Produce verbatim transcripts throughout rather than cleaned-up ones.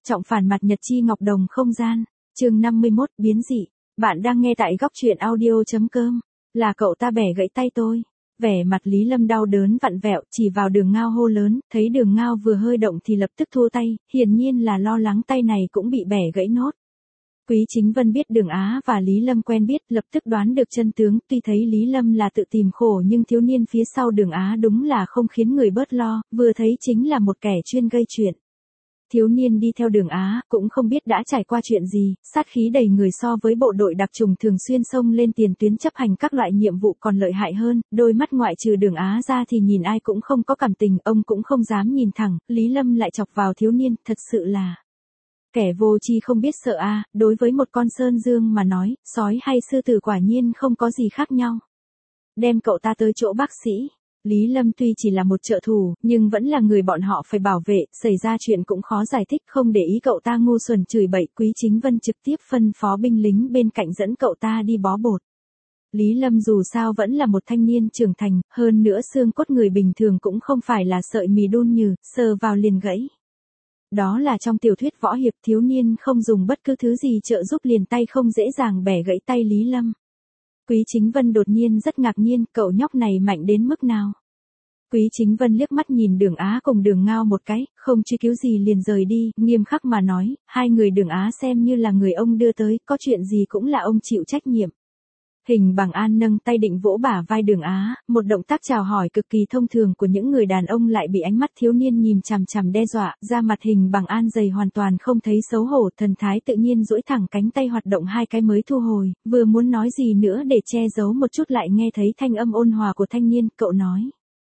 Trọng phản mặt Nhật chi Ngọc Đồng không gian. Chương năm mươi mốt, biến dị. Bạn đang nghe tại góc truyện audio chấm com. Là cậu ta bẻ gãy tay tôi. Vẻ mặt Lý Lâm đau đớn vặn vẹo, chỉ vào Đường Ngao hô lớn, thấy Đường Ngao vừa hơi động thì lập tức thua tay, hiển nhiên là lo lắng tay này cũng bị bẻ gãy nốt. Quý Chính Vân biết Đường Á và Lý Lâm quen biết, lập tức đoán được chân tướng, tuy thấy Lý Lâm là tự tìm khổ nhưng thiếu niên phía sau Đường Á đúng là không khiến người bớt lo, vừa thấy chính là một kẻ chuyên gây chuyện. Thiếu niên đi theo Đường Á, cũng không biết đã trải qua chuyện gì, sát khí đầy người so với bộ đội đặc trùng thường xuyên xông lên tiền tuyến chấp hành các loại nhiệm vụ còn lợi hại hơn, đôi mắt ngoại trừ Đường Á ra thì nhìn ai cũng không có cảm tình, ông cũng không dám nhìn thẳng, Lý Lâm lại chọc vào thiếu niên, thật sự là kẻ vô tri không biết sợ a, đối với một con sơn dương mà nói, sói hay sư tử quả nhiên không có gì khác nhau. Đem cậu ta tới chỗ bác sĩ. Lý Lâm tuy chỉ là một trợ thủ, nhưng vẫn là người bọn họ phải bảo vệ, xảy ra chuyện cũng khó giải thích, không để ý cậu ta ngu xuẩn chửi bậy, Quý Chính Vân trực tiếp phân phó binh lính bên cạnh dẫn cậu ta đi bó bột. Lý Lâm dù sao vẫn là một thanh niên trưởng thành, hơn nữa xương cốt người bình thường cũng không phải là sợi mì đun nhừ, sờ vào liền gãy. Đó là trong tiểu thuyết võ hiệp, thiếu niên không dùng bất cứ thứ gì trợ giúp liền tay không dễ dàng bẻ gãy tay Lý Lâm. Quý Chính Vân đột nhiên rất ngạc nhiên, cậu nhóc này mạnh đến mức nào? Quý Chính Vân liếc mắt nhìn Đường Á cùng Đường Ngao một cái, không truy cứu gì liền rời đi, nghiêm khắc mà nói, hai người Đường Á xem như là người ông đưa tới, có chuyện gì cũng là ông chịu trách nhiệm. Hình Bằng An nâng tay định vỗ bả vai Đường Á, một động tác chào hỏi cực kỳ thông thường của những người đàn ông lại bị ánh mắt thiếu niên nhìn chằm chằm đe dọa, da mặt Hình Bằng An dày hoàn toàn không thấy xấu hổ, thần thái tự nhiên duỗi thẳng cánh tay hoạt động hai cái mới thu hồi, vừa muốn nói gì nữa để che giấu một chút lại nghe thấy thanh âm ôn hòa của thanh niên, cậu nói.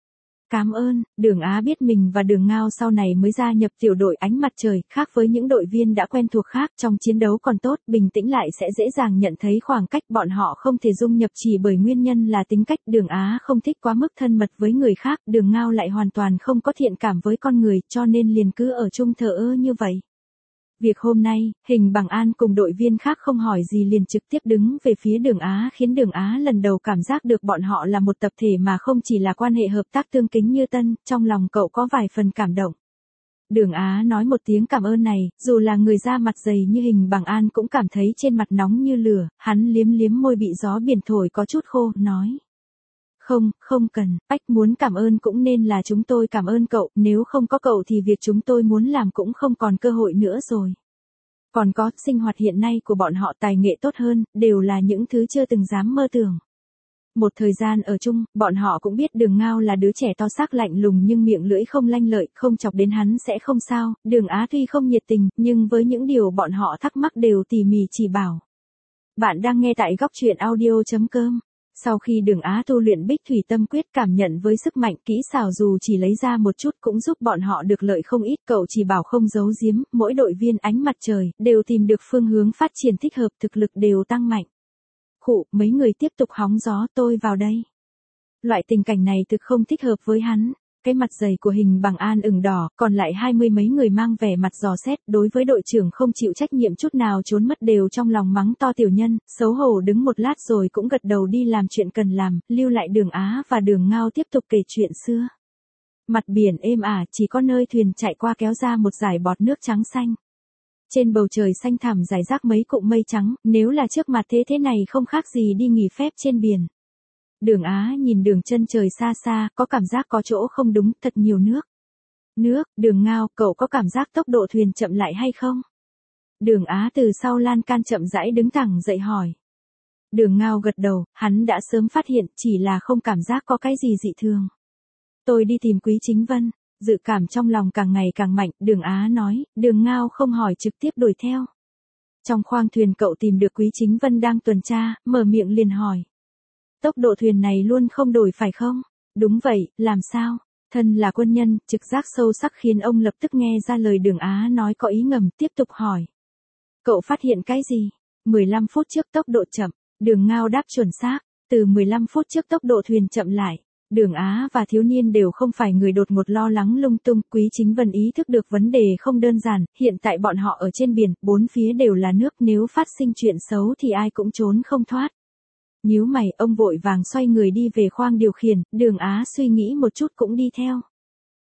Cảm ơn. Đường Á biết mình và Đường Ngao sau này mới gia nhập tiểu đội Ánh Mặt Trời, khác với những đội viên đã quen thuộc khác, trong chiến đấu còn tốt, bình tĩnh lại sẽ dễ dàng nhận thấy khoảng cách, bọn họ không thể dung nhập chỉ bởi nguyên nhân là tính cách, Đường Á không thích quá mức thân mật với người khác, Đường Ngao lại hoàn toàn không có thiện cảm với con người, cho nên liền cứ ở chung thờ ơ như vậy. Việc hôm nay, Hình Bằng An cùng đội viên khác không hỏi gì liền trực tiếp đứng về phía Đường Á khiến Đường Á lần đầu cảm giác được bọn họ là một tập thể mà không chỉ là quan hệ hợp tác tương kính như tân, trong lòng cậu có vài phần cảm động. Đường Á nói một tiếng cảm ơn này, dù là người da mặt dày như Hình Bằng An cũng cảm thấy trên mặt nóng như lửa, hắn liếm liếm môi bị gió biển thổi có chút khô, nói. Không, không cần, Bách muốn cảm ơn cũng nên là chúng tôi cảm ơn cậu, nếu không có cậu thì việc chúng tôi muốn làm cũng không còn cơ hội nữa rồi. Còn có, sinh hoạt hiện nay của bọn họ tài nghệ tốt hơn, đều là những thứ chưa từng dám mơ tưởng. Một thời gian ở chung, bọn họ cũng biết Đường Ngao là đứa trẻ to xác lạnh lùng nhưng miệng lưỡi không lanh lợi, không chọc đến hắn sẽ không sao, Đường Á tuy không nhiệt tình, nhưng với những điều bọn họ thắc mắc đều tỉ mỉ chỉ bảo. Bạn đang nghe tại góc truyện audio chấm com. Sau khi Đường Á tu luyện Bích Thủy Tâm Quyết cảm nhận với sức mạnh kỹ xảo dù chỉ lấy ra một chút cũng giúp bọn họ được lợi không ít, cậu chỉ bảo không giấu giếm, mỗi đội viên Ánh Mặt Trời đều tìm được phương hướng phát triển thích hợp, thực lực đều tăng mạnh. Khụ, mấy người tiếp tục hóng gió, tôi vào đây. Loại tình cảnh này thực không thích hợp với hắn. Cái mặt dày của Hình Bằng An ửng đỏ, còn lại hai mươi mấy người mang vẻ mặt dò xét, đối với đội trưởng không chịu trách nhiệm chút nào trốn mất đều trong lòng mắng to tiểu nhân, xấu hổ đứng một lát rồi cũng gật đầu đi làm chuyện cần làm, lưu lại Đường Á và Đường Ngao tiếp tục kể chuyện xưa. Mặt biển êm ả, chỉ có nơi thuyền chạy qua kéo ra một dải bọt nước trắng xanh. Trên bầu trời xanh thẳm rải rác mấy cụm mây trắng, nếu là trước mặt thế thế này không khác gì đi nghỉ phép trên biển. Đường Á nhìn đường chân trời xa xa, có cảm giác có chỗ không đúng, thật nhiều nước. Nước, Đường Ngao, cậu có cảm giác tốc độ thuyền chậm lại hay không? Đường Á từ sau lan can chậm rãi đứng thẳng dậy hỏi. Đường Ngao gật đầu, hắn đã sớm phát hiện, chỉ là không cảm giác có cái gì dị thường. Tôi đi tìm Quý Chính Vân, dự cảm trong lòng càng ngày càng mạnh, Đường Á nói, Đường Ngao không hỏi trực tiếp đuổi theo. Trong khoang thuyền cậu tìm được Quý Chính Vân đang tuần tra, mở miệng liền hỏi. Tốc độ thuyền này luôn không đổi phải không? Đúng vậy, làm sao? Thân là quân nhân, trực giác sâu sắc khiến ông lập tức nghe ra lời Đường Á nói có ý ngầm, tiếp tục hỏi. Cậu phát hiện cái gì? mười lăm phút trước tốc độ chậm, Đường Ngao đáp chuẩn xác, từ mười lăm phút trước tốc độ thuyền chậm lại. Đường Á và thiếu niên đều không phải người đột ngột lo lắng lung tung, Quý Chính Vân ý thức được vấn đề không đơn giản, hiện tại bọn họ ở trên biển, bốn phía đều là nước, nếu phát sinh chuyện xấu thì ai cũng trốn không thoát. Nhíu mày, ông vội vàng xoay người đi về khoang điều khiển, Đường Á suy nghĩ một chút cũng đi theo.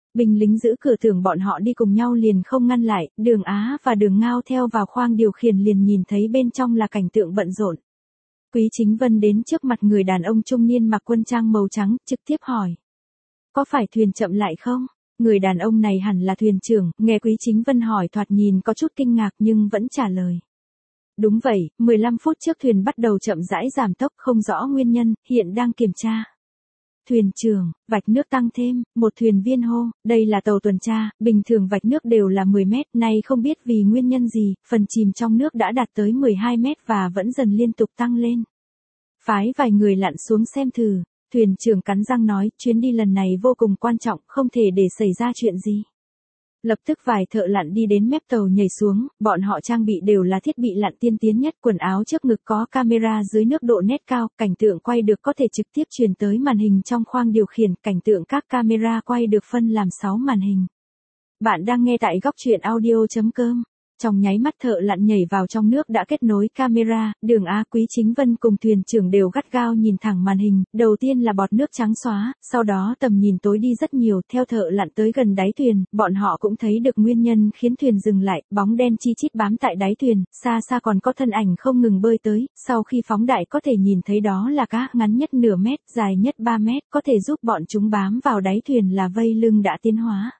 Binh lính giữ cửa tưởng bọn họ đi cùng nhau liền không ngăn lại, Đường Á và Đường Ngao theo vào khoang điều khiển liền nhìn thấy bên trong là cảnh tượng bận rộn. Quý Chính Vân đến trước mặt người đàn ông trung niên mặc quân trang màu trắng, trực tiếp hỏi. Có phải thuyền chậm lại không? Người đàn ông này hẳn là thuyền trưởng, nghe Quý Chính Vân hỏi thoạt nhìn có chút kinh ngạc nhưng vẫn trả lời. Đúng vậy, mười lăm phút trước thuyền bắt đầu chậm rãi giảm tốc, không rõ nguyên nhân, hiện đang kiểm tra. Thuyền trưởng, vạch nước tăng thêm, một thuyền viên hô, đây là tàu tuần tra, bình thường vạch nước đều là mười mét, nay không biết vì nguyên nhân gì, phần chìm trong nước đã đạt tới mười hai mét và vẫn dần liên tục tăng lên. Phái vài người lặn xuống xem thử, thuyền trưởng cắn răng nói, chuyến đi lần này vô cùng quan trọng, không thể để xảy ra chuyện gì. Lập tức vài thợ lặn đi đến mép tàu nhảy xuống, bọn họ trang bị đều là thiết bị lặn tiên tiến nhất, quần áo trước ngực có camera dưới nước độ nét cao, cảnh tượng quay được có thể trực tiếp truyền tới màn hình trong khoang điều khiển, cảnh tượng các camera quay được phân làm sáu màn hình. Bạn đang nghe tại góc truyện audio chấm com. Trong nháy mắt thợ lặn nhảy vào trong nước đã kết nối camera, Đường Á, Quý Chính Vân cùng thuyền trưởng đều gắt gao nhìn thẳng màn hình, đầu tiên là bọt nước trắng xóa, sau đó tầm nhìn tối đi rất nhiều, theo thợ lặn tới gần đáy thuyền, bọn họ cũng thấy được nguyên nhân khiến thuyền dừng lại, bóng đen chi chít bám tại đáy thuyền, xa xa còn có thân ảnh không ngừng bơi tới, sau khi phóng đại có thể nhìn thấy đó là cá, ngắn nhất nửa mét, dài nhất ba mét, có thể giúp bọn chúng bám vào đáy thuyền là vây lưng đã tiến hóa.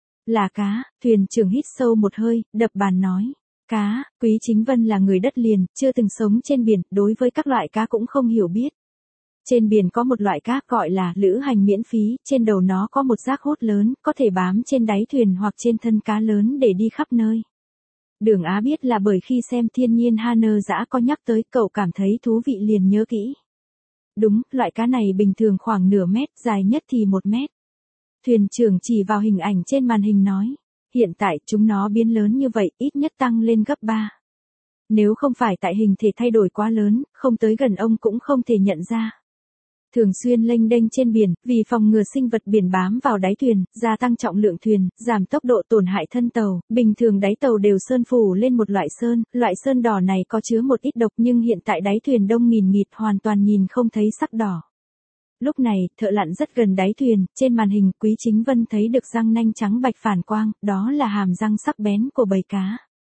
Là cá, thuyền trưởng hít sâu một hơi, đập bàn nói. Cá, Quý Chính Vân là người đất liền, chưa từng sống trên biển, đối với các loại cá cũng không hiểu biết. Trên biển có một loại cá gọi là lữ hành miễn phí, trên đầu nó có một rác hút lớn, có thể bám trên đáy thuyền hoặc trên thân cá lớn để đi khắp nơi. Đường Á biết là bởi khi xem Thiên Nhiên Hanơ Dã có nhắc tới, cậu cảm thấy thú vị liền nhớ kỹ. Đúng, loại cá này bình thường khoảng nửa mét, dài nhất thì một mét. Thuyền trưởng chỉ vào hình ảnh trên màn hình nói, hiện tại chúng nó biến lớn như vậy, ít nhất tăng lên gấp ba. Nếu không phải tại hình thể thay đổi quá lớn, không tới gần ông cũng không thể nhận ra. Thường xuyên lênh đênh trên biển, vì phòng ngừa sinh vật biển bám vào đáy thuyền, gia tăng trọng lượng thuyền, giảm tốc độ tổn hại thân tàu, bình thường đáy tàu đều sơn phủ lên một loại sơn, loại sơn đỏ này có chứa một ít độc nhưng hiện tại đáy thuyền đông nghìn nghịt hoàn toàn nhìn không thấy sắc đỏ. Lúc này, thợ lặn rất gần đáy thuyền, trên màn hình Quý Chính Vân thấy được răng nanh trắng bạch phản quang, đó là hàm răng sắc bén của bầy cá.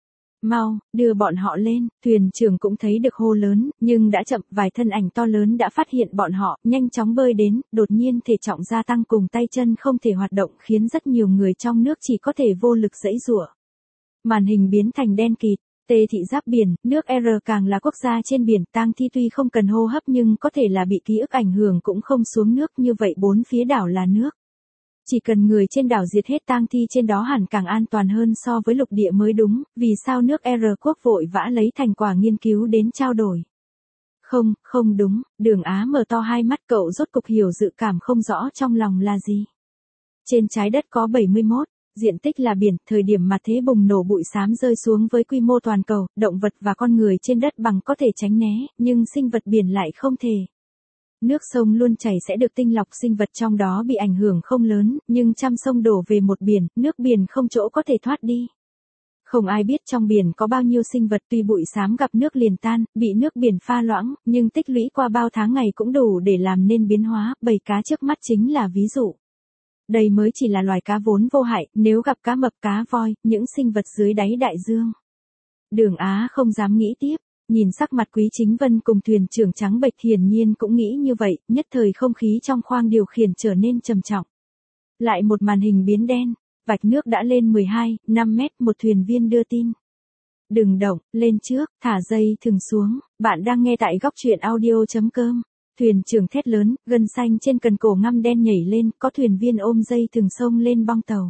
Mau, đưa bọn họ lên, thuyền trưởng cũng thấy được hô lớn, nhưng đã chậm, vài thân ảnh to lớn đã phát hiện bọn họ, nhanh chóng bơi đến, đột nhiên thể trọng gia tăng cùng tay chân không thể hoạt động khiến rất nhiều người trong nước chỉ có thể vô lực giãy giụa. Màn hình biến thành đen kịt. Tê thị giáp biển, nước R càng là quốc gia trên biển, tang thi tuy không cần hô hấp nhưng có thể là bị ký ức ảnh hưởng cũng không xuống nước, như vậy bốn phía đảo là nước. Chỉ cần người trên đảo diệt hết tang thi trên đó hẳn càng an toàn hơn so với lục địa mới đúng, vì sao nước R quốc vội vã lấy thành quả nghiên cứu đến trao đổi. Không, không đúng, Đường Á mở to hai mắt, cậu rốt cục hiểu dự cảm không rõ trong lòng là gì. Trên trái đất có bảy mươi mốt. Diện tích là biển, thời điểm mà thế bùng nổ bụi xám rơi xuống với quy mô toàn cầu, động vật và con người trên đất bằng có thể tránh né, nhưng sinh vật biển lại không thể. Nước sông luôn chảy sẽ được tinh lọc, sinh vật trong đó bị ảnh hưởng không lớn, nhưng trăm sông đổ về một biển, nước biển không chỗ có thể thoát đi. Không ai biết trong biển có bao nhiêu sinh vật, tuy bụi xám gặp nước liền tan, bị nước biển pha loãng, nhưng tích lũy qua bao tháng ngày cũng đủ để làm nên biến hóa, bầy cá trước mắt chính là ví dụ. Đây mới chỉ là loài cá vốn vô hại, nếu gặp cá mập, cá voi, những sinh vật dưới đáy đại dương. Đường Á không dám nghĩ tiếp, nhìn sắc mặt Quý Chính Vân cùng thuyền trưởng trắng bệch, hiển nhiên cũng nghĩ như vậy, nhất thời không khí trong khoang điều khiển trở nên trầm trọng. Lại một màn hình biến đen, vạch nước đã lên mười hai, năm mét, một thuyền viên đưa tin. Đừng động, lên trước, thả dây thừng xuống, bạn đang nghe tại góc truyện audio chấm com. Thuyền trưởng thét lớn, gân xanh trên cần cổ ngăm đen nhảy lên, có thuyền viên ôm dây thừng xông lên bong tàu.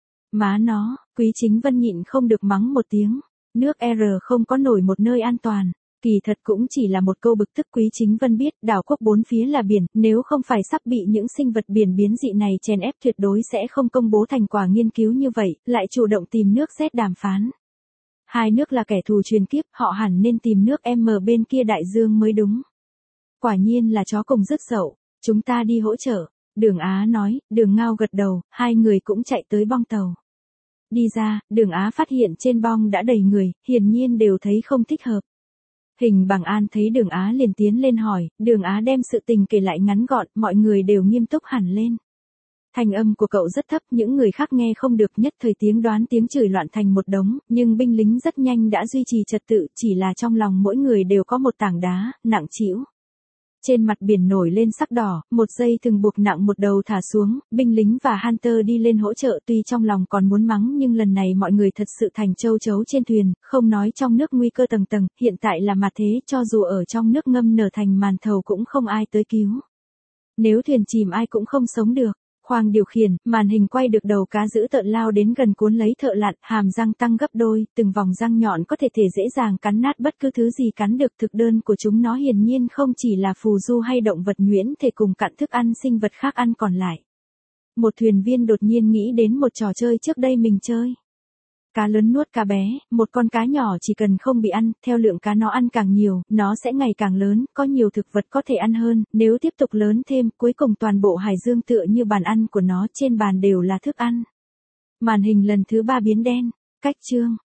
Má nó, Quý Chính Vân nhịn không được mắng một tiếng. Nước R không có nổi một nơi an toàn. Kỳ thật cũng chỉ là một câu bực tức. Quý Chính Vân biết, đảo quốc bốn phía là biển, nếu không phải sắp bị những sinh vật biển biến dị này chèn ép tuyệt đối sẽ không công bố thành quả nghiên cứu như vậy, lại chủ động tìm nước Z đàm phán. Hai nước là kẻ thù truyền kiếp, họ hẳn nên tìm nước M bên kia đại dương mới đúng. Quả nhiên là chó cùng rứt dậu, chúng ta đi hỗ trợ, Đường Á nói, Đường Ngao gật đầu, hai người cũng chạy tới bong tàu. Đi ra, Đường Á phát hiện trên bong đã đầy người, hiển nhiên đều thấy không thích hợp. Hình Bằng An thấy Đường Á liền tiến lên hỏi, Đường Á đem sự tình kể lại ngắn gọn, mọi người đều nghiêm túc hẳn lên. Thanh âm của cậu rất thấp, những người khác nghe không được, nhất thời tiếng đoán tiếng chửi loạn thành một đống, nhưng binh lính rất nhanh đã duy trì trật tự, chỉ là trong lòng mỗi người đều có một tảng đá, nặng trĩu. Trên mặt biển nổi lên sắc đỏ, một dây thừng buộc nặng một đầu thả xuống, binh lính và Hunter đi lên hỗ trợ, tuy trong lòng còn muốn mắng nhưng lần này mọi người thật sự thành châu chấu trên thuyền, không nói trong nước nguy cơ tầng tầng, hiện tại là mặt thế, cho dù ở trong nước ngâm nở thành màn thầu cũng không ai tới cứu. Nếu thuyền chìm ai cũng không sống được. Khoang điều khiển, màn hình quay được đầu cá dữ tợn lao đến gần cuốn lấy thợ lặn, hàm răng tăng gấp đôi, từng vòng răng nhọn có thể thể dễ dàng cắn nát bất cứ thứ gì cắn được. Thực đơn của chúng nó hiển nhiên không chỉ là phù du hay động vật nhuyễn thể cùng cặn thức ăn sinh vật khác ăn còn lại. Một thuyền viên đột nhiên nghĩ đến một trò chơi trước đây mình chơi. Cá lớn nuốt cá bé, một con cá nhỏ chỉ cần không bị ăn, theo lượng cá nó ăn càng nhiều, nó sẽ ngày càng lớn, có nhiều thực vật có thể ăn hơn, nếu tiếp tục lớn thêm, cuối cùng toàn bộ hải dương tựa như bàn ăn của nó, trên bàn đều là thức ăn. Màn hình lần thứ ba biến đen, cách chương.